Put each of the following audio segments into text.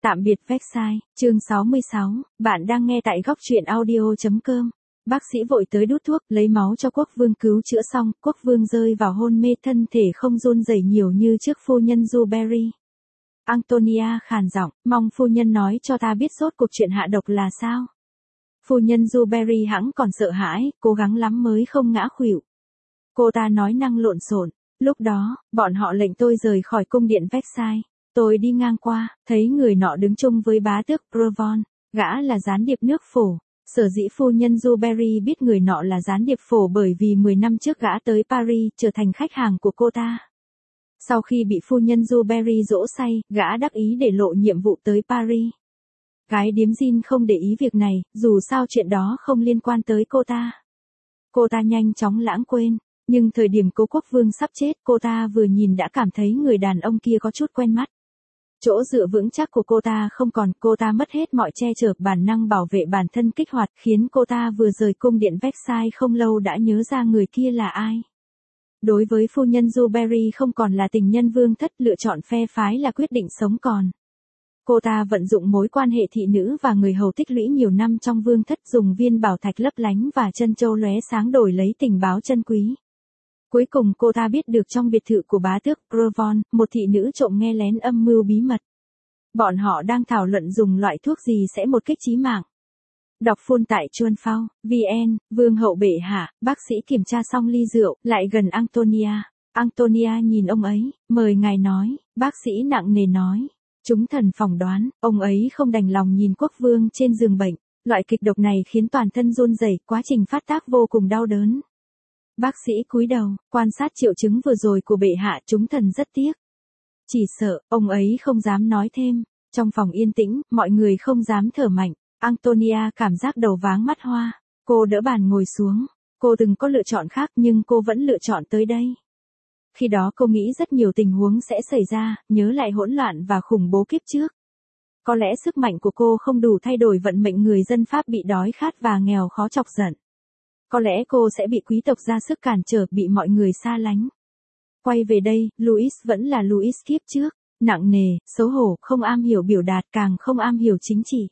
Tạm biệt Versailles, chương 66, bạn đang nghe tại góc truyện audio.com. Bác sĩ vội tới đút thuốc, lấy máu cho quốc vương cứu chữa xong, quốc vương rơi vào hôn mê, thân thể không run rẩy nhiều như trước phu nhân Dubarry. Antonia khàn giọng, mong phu nhân nói cho ta biết rốt cuộc chuyện hạ độc là sao. Phu nhân Dubarry hẵng còn sợ hãi, cố gắng lắm mới không ngã khuỵu. Cô ta nói năng lộn xộn, lúc đó, bọn họ lệnh tôi rời khỏi cung điện Versailles. Tôi đi ngang qua, thấy người nọ đứng chung với bá tước Bourbon, gã là gián điệp nước Phổ. Sở dĩ phu nhân Dubarry biết người nọ là gián điệp Phổ bởi vì 10 năm trước gã tới Paris trở thành khách hàng của cô ta. Sau khi bị phu nhân Dubarry dỗ say, gã đắc ý để lộ nhiệm vụ tới Paris. Gái điếm Jean không để ý việc này, dù sao chuyện đó không liên quan tới cô ta. Cô ta nhanh chóng lãng quên, nhưng thời điểm cố quốc vương sắp chết, cô ta vừa nhìn đã cảm thấy người đàn ông kia có chút quen mắt. Chỗ dựa vững chắc của cô ta không còn, cô ta mất hết mọi che chở, bản năng bảo vệ bản thân kích hoạt, khiến cô ta vừa rời cung điện Versailles không lâu đã nhớ ra người kia là ai. Đối với phu nhân Dubarry không còn là tình nhân vương thất, lựa chọn phe phái là quyết định sống còn. Cô ta vận dụng mối quan hệ thị nữ và người hầu tích lũy nhiều năm trong vương thất, dùng viên bảo thạch lấp lánh và chân châu lóe sáng đổi lấy tình báo chân quý. Cuối cùng cô ta biết được trong biệt thự của bá tước Bourbon, một thị nữ trộm nghe lén âm mưu bí mật. Bọn họ đang thảo luận dùng loại thuốc gì sẽ một kích chí mạng. Đọc phun tại Chuan Phao, VN, vương hậu bệ hạ, bác sĩ kiểm tra xong ly rượu, lại gần Antonia. Antonia nhìn ông ấy, mời ngài nói, bác sĩ nặng nề nói. Chúng thần phỏng đoán, ông ấy không đành lòng nhìn quốc vương trên giường bệnh. Loại kịch độc này khiến toàn thân run rẩy, quá trình phát tác vô cùng đau đớn. Bác sĩ cúi đầu, quan sát triệu chứng vừa rồi của bệ hạ, chúng thần rất tiếc. Chỉ sợ, ông ấy không dám nói thêm. Trong phòng yên tĩnh, mọi người không dám thở mạnh. Antonia cảm giác đầu váng mắt hoa. Cô đỡ bàn ngồi xuống. Cô từng có lựa chọn khác nhưng cô vẫn lựa chọn tới đây. Khi đó cô nghĩ rất nhiều tình huống sẽ xảy ra, nhớ lại hỗn loạn và khủng bố kiếp trước. Có lẽ sức mạnh của cô không đủ thay đổi vận mệnh người dân Pháp bị đói khát và nghèo khó chọc giận. Có lẽ cô sẽ bị quý tộc ra sức cản trở, bị mọi người xa lánh. Quay về đây, Louis vẫn là Louis kiếp trước, nặng nề, xấu hổ, không am hiểu biểu đạt, càng không am hiểu chính trị.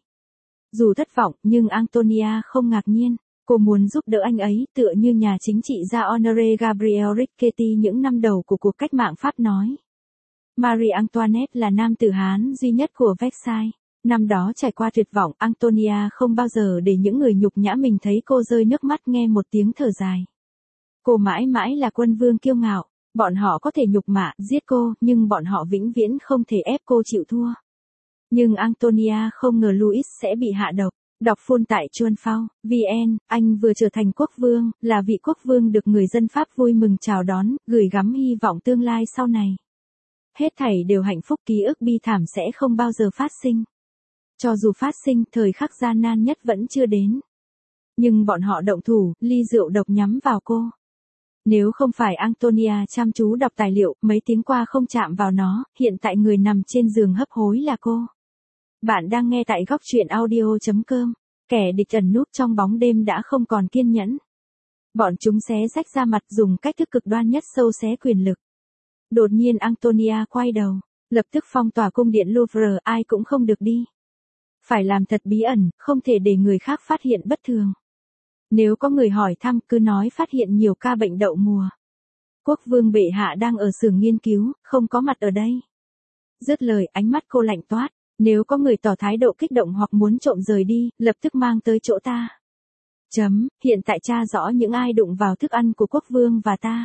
Dù thất vọng, nhưng Antonia không ngạc nhiên. Cô muốn giúp đỡ anh ấy, tựa như nhà chính trị gia Honoré Gabriel Riquetti những năm đầu của cuộc cách mạng Pháp nói. Marie Antoinette là nam tử Hán duy nhất của Versailles. Năm đó trải qua tuyệt vọng, Antonia không bao giờ để những người nhục nhã mình thấy cô rơi nước mắt, nghe một tiếng thở dài. Cô mãi mãi là quân vương kiêu ngạo. Bọn họ có thể nhục mạ, giết cô, nhưng bọn họ vĩnh viễn không thể ép cô chịu thua. Nhưng Antonia không ngờ Louis sẽ bị hạ độc. Đọc phun tại Chuan Phao, VN, anh vừa trở thành quốc vương, là vị quốc vương được người dân Pháp vui mừng chào đón, gửi gắm hy vọng tương lai sau này. Hết thảy đều hạnh phúc, ký ức bi thảm sẽ không bao giờ phát sinh. Cho dù phát sinh, thời khắc gian nan nhất vẫn chưa đến. Nhưng bọn họ động thủ, ly rượu độc nhắm vào cô. Nếu không phải Antonia chăm chú đọc tài liệu, mấy tiếng qua không chạm vào nó, hiện tại người nằm trên giường hấp hối là cô. Bạn đang nghe tại góc truyện audio.com. Kẻ địch ẩn núp trong bóng đêm đã không còn kiên nhẫn. Bọn chúng xé rách ra mặt, dùng cách thức cực đoan nhất xâu xé quyền lực. Đột nhiên Antonia quay đầu, lập tức phong tỏa cung điện Louvre, ai cũng không được đi. Phải làm thật bí ẩn, không thể để người khác phát hiện bất thường. Nếu có người hỏi thăm, cứ nói phát hiện nhiều ca bệnh đậu mùa. Quốc vương bệ hạ đang ở xưởng nghiên cứu, không có mặt ở đây. Dứt lời, ánh mắt cô lạnh toát. Nếu có người tỏ thái độ kích động hoặc muốn trộm rời đi, lập tức mang tới chỗ ta. Hiện tại tra rõ những ai đụng vào thức ăn của quốc vương và ta.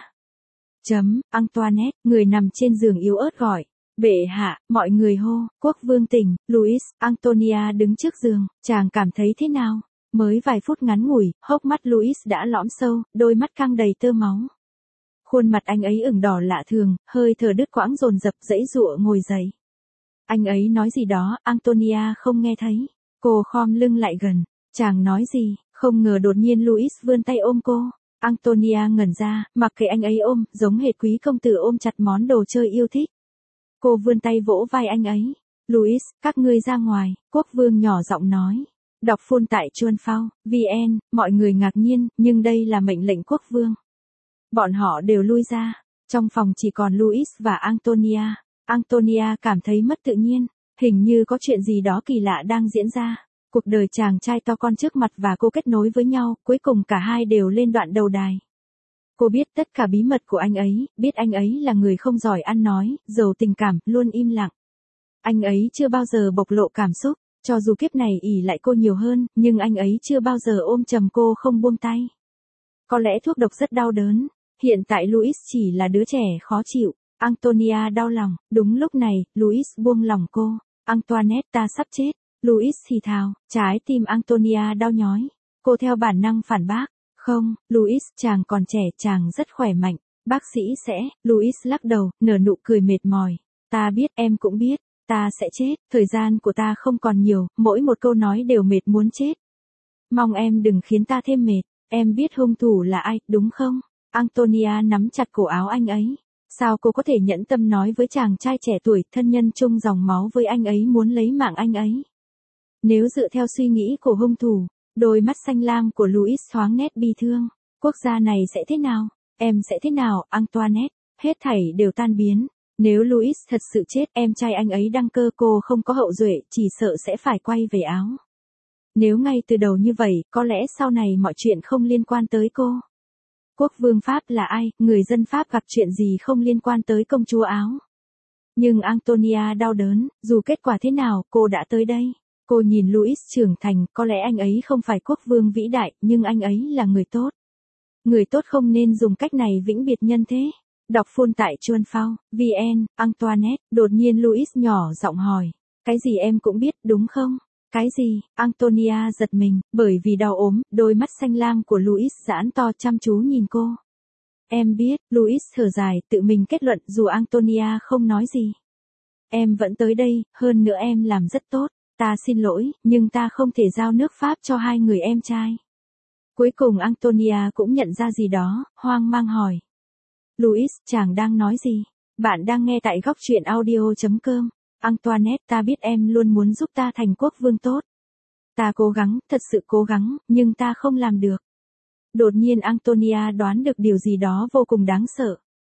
Antoinette, người nằm trên giường yếu ớt gọi. Bệ hạ, mọi người hô, quốc vương tỉnh, Louis. Antonia đứng trước giường, chàng cảm thấy thế nào? Mới vài phút ngắn ngủi, hốc mắt Louis đã lõm sâu, đôi mắt căng đầy tơ máu. Khuôn mặt anh ấy ửng đỏ lạ thường, hơi thở đứt quãng dồn dập, giãy giụa ngồi dậy. Anh ấy nói gì đó, Antonia không nghe thấy. Cô khom lưng lại gần. Chàng nói gì? Không ngờ đột nhiên Louis vươn tay ôm cô. Antonia ngẩn ra, mặc kệ anh ấy ôm, giống hệt quý công tử ôm chặt món đồ chơi yêu thích. Cô vươn tay vỗ vai anh ấy. Louis, các ngươi ra ngoài, quốc vương nhỏ giọng nói. Đọc phun tại Chuan Phao, VN, mọi người ngạc nhiên, nhưng đây là mệnh lệnh quốc vương. Bọn họ đều lui ra. Trong phòng chỉ còn Louis và Antonia. Antonia cảm thấy mất tự nhiên. Hình như có chuyện gì đó kỳ lạ đang diễn ra. Cuộc đời chàng trai to con trước mặt và cô kết nối với nhau, cuối cùng cả hai đều lên đoạn đầu đài. Cô biết tất cả bí mật của anh ấy, biết anh ấy là người không giỏi ăn nói, giàu tình cảm, luôn im lặng. Anh ấy chưa bao giờ bộc lộ cảm xúc, cho dù kiếp này ỷ lại cô nhiều hơn, nhưng anh ấy chưa bao giờ ôm chầm cô không buông tay. Có lẽ thuốc độc rất đau đớn, hiện tại Louis chỉ là đứa trẻ khó chịu. Antonia đau lòng, đúng lúc này, Louis buông lòng cô. Antoinette, ta sắp chết. Louis thì thào, trái tim Antonia đau nhói. Cô theo bản năng phản bác. Không, Louis, chàng còn trẻ, chàng rất khỏe mạnh. Bác sĩ sẽ, Louis lắc đầu, nở nụ cười mệt mỏi. Ta biết, em cũng biết, ta sẽ chết, thời gian của ta không còn nhiều, mỗi một câu nói đều mệt muốn chết. Mong em đừng khiến ta thêm mệt, em biết hung thủ là ai, đúng không? Antonia nắm chặt cổ áo anh ấy. Sao cô có thể nhẫn tâm nói với chàng trai trẻ tuổi, thân nhân chung dòng máu với anh ấy muốn lấy mạng anh ấy? Nếu dựa theo suy nghĩ của hung thủ, đôi mắt xanh lam của Louis thoáng nét bi thương. Quốc gia này sẽ thế nào? Em sẽ thế nào, Antoinette? Hết thảy đều tan biến. Nếu Louis thật sự chết, em trai anh ấy đăng cơ, cô không có hậu duệ, chỉ sợ sẽ phải quay về Áo. Nếu ngay từ đầu như vậy, có lẽ sau này mọi chuyện không liên quan tới cô. Quốc vương Pháp là ai, người dân Pháp gặp chuyện gì không liên quan tới công chúa Áo. Nhưng Antonia đau đớn, dù kết quả thế nào, cô đã tới đây. Cô nhìn Louis trưởng thành, có lẽ anh ấy không phải quốc vương vĩ đại, nhưng anh ấy là người tốt. Người tốt không nên dùng cách này vĩnh biệt nhân thế. Đọc full tại Chuan Phao, VN, Antoinette, đột nhiên Louis nhỏ giọng hỏi. Cái gì em cũng biết, đúng không? Cái gì? Antonia giật mình, bởi vì đau ốm, đôi mắt xanh lam của Louis giãn to chăm chú nhìn cô. Em biết, Louis thở dài, tự mình kết luận dù Antonia không nói gì. Em vẫn tới đây, hơn nữa em làm rất tốt. Ta xin lỗi, nhưng ta không thể giao nước Pháp cho hai người em trai. Cuối cùng Antonia cũng nhận ra gì đó, hoang mang hỏi. Louis, chàng đang nói gì? Bạn đang nghe tại góc truyện audio.com. Antoinette, ta biết em luôn muốn giúp ta thành quốc vương tốt. Ta cố gắng, thật sự cố gắng, nhưng ta không làm được. Đột nhiên Antonia đoán được điều gì đó vô cùng đáng sợ.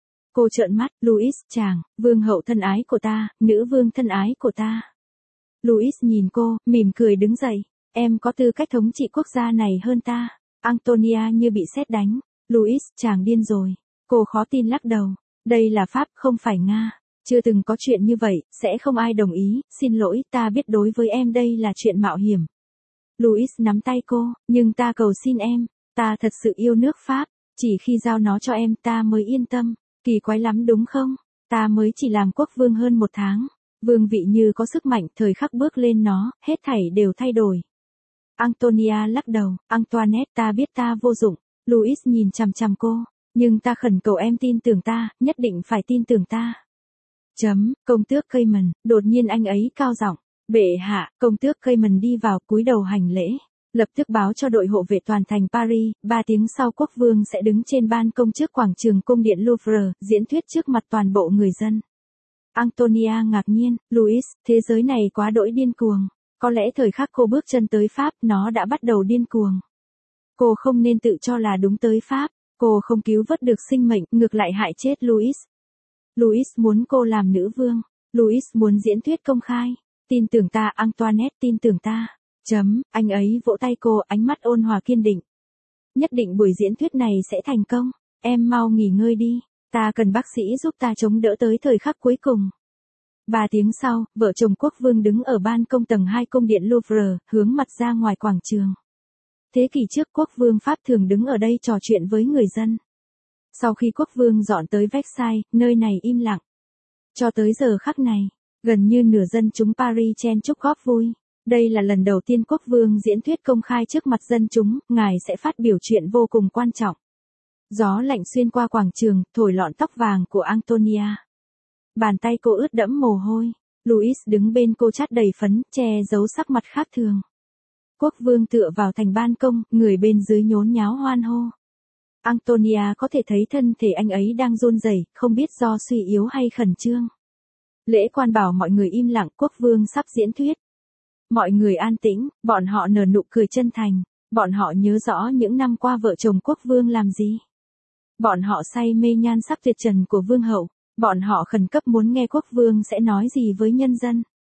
Cô trợn mắt, Louis, chàng, vương hậu thân ái của ta, nữ vương thân ái của ta. Louis nhìn cô, mỉm cười đứng dậy. Em có tư cách thống trị quốc gia này hơn ta. Antonia như bị sét đánh. Louis, chàng điên rồi. Cô khó tin lắc đầu. Đây là Pháp, không phải Nga. Chưa từng có chuyện như vậy, sẽ không ai đồng ý. Xin lỗi, ta biết đối với em đây là chuyện mạo hiểm. Louis nắm tay cô, nhưng ta cầu xin em. Ta thật sự yêu nước Pháp. Chỉ khi giao nó cho em ta mới yên tâm. Kỳ quái lắm đúng không? Ta mới chỉ làm quốc vương hơn 1 tháng. Vương vị như có sức mạnh, thời khắc bước lên nó, hết thảy đều thay đổi. Antonia lắc đầu, Antoinette, ta biết ta vô dụng. Louis nhìn chằm chằm cô, nhưng ta khẩn cầu em tin tưởng ta, nhất định phải tin tưởng ta. Công tước Cayman, đột nhiên anh ấy cao giọng, bệ hạ, công tước Cayman đi vào cúi đầu hành lễ. Lập tức báo cho đội hộ vệ toàn thành Paris, 3 tiếng sau quốc vương sẽ đứng trên ban công trước quảng trường cung điện Louvre, diễn thuyết trước mặt toàn bộ người dân. Antonia ngạc nhiên, Louis, thế giới này quá đỗi điên cuồng. Có lẽ thời khắc cô bước chân tới Pháp, nó đã bắt đầu điên cuồng. Cô không nên tự cho là đúng tới Pháp. Cô không cứu vớt được sinh mệnh, ngược lại hại chết Louis. Louis muốn cô làm nữ vương. Louis muốn diễn thuyết công khai. Tin tưởng ta, Antoinette, tin tưởng ta. Anh ấy vỗ tay cô, ánh mắt ôn hòa kiên định. Nhất định buổi diễn thuyết này sẽ thành công. Em mau nghỉ ngơi đi. Ta cần bác sĩ giúp ta chống đỡ tới thời khắc cuối cùng. 3 tiếng sau, vợ chồng quốc vương đứng ở ban công tầng 2 cung điện Louvre, hướng mặt ra ngoài quảng trường. Thế kỷ trước quốc vương Pháp thường đứng ở đây trò chuyện với người dân. Sau khi quốc vương dọn tới Versailles, nơi này im lặng. Cho tới giờ khắc này, gần như nửa dân chúng Paris chen chúc góp vui. Đây là lần đầu tiên quốc vương diễn thuyết công khai trước mặt dân chúng, ngài sẽ phát biểu chuyện vô cùng quan trọng. Gió lạnh xuyên qua quảng trường, thổi lọn tóc vàng của Antonia. Bàn tay cô ướt đẫm mồ hôi. Louis đứng bên cô chát đầy phấn, che giấu sắc mặt khác thường. Quốc vương tựa vào thành ban công, người bên dưới nhốn nháo hoan hô. Antonia có thể thấy thân thể anh ấy đang run rẩy, không biết do suy yếu hay khẩn trương. Lễ quan bảo mọi người im lặng, quốc vương sắp diễn thuyết. Mọi người an tĩnh, bọn họ nở nụ cười chân thành. Bọn họ nhớ rõ những năm qua vợ chồng quốc vương làm gì. Bọn họ say mê nhan sắc tuyệt trần của vương hậu. Bọn họ khẩn cấp muốn nghe quốc vương sẽ nói gì với nhân dân.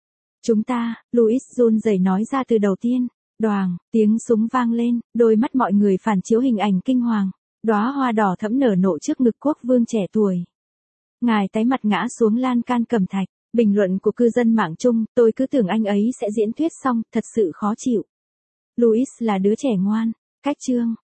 Chúng ta, Louis run rẩy nói ra từ đầu tiên. Đoàng, tiếng súng vang lên, đôi mắt mọi người phản chiếu hình ảnh kinh hoàng. Đóa hoa đỏ thẫm nở nộ trước ngực quốc vương trẻ tuổi. Ngài tái mặt ngã xuống lan can cẩm thạch. Bình luận của cư dân mạng chung, tôi cứ tưởng anh ấy sẽ diễn thuyết xong, thật sự khó chịu. Louis là đứa trẻ ngoan. Cách chương.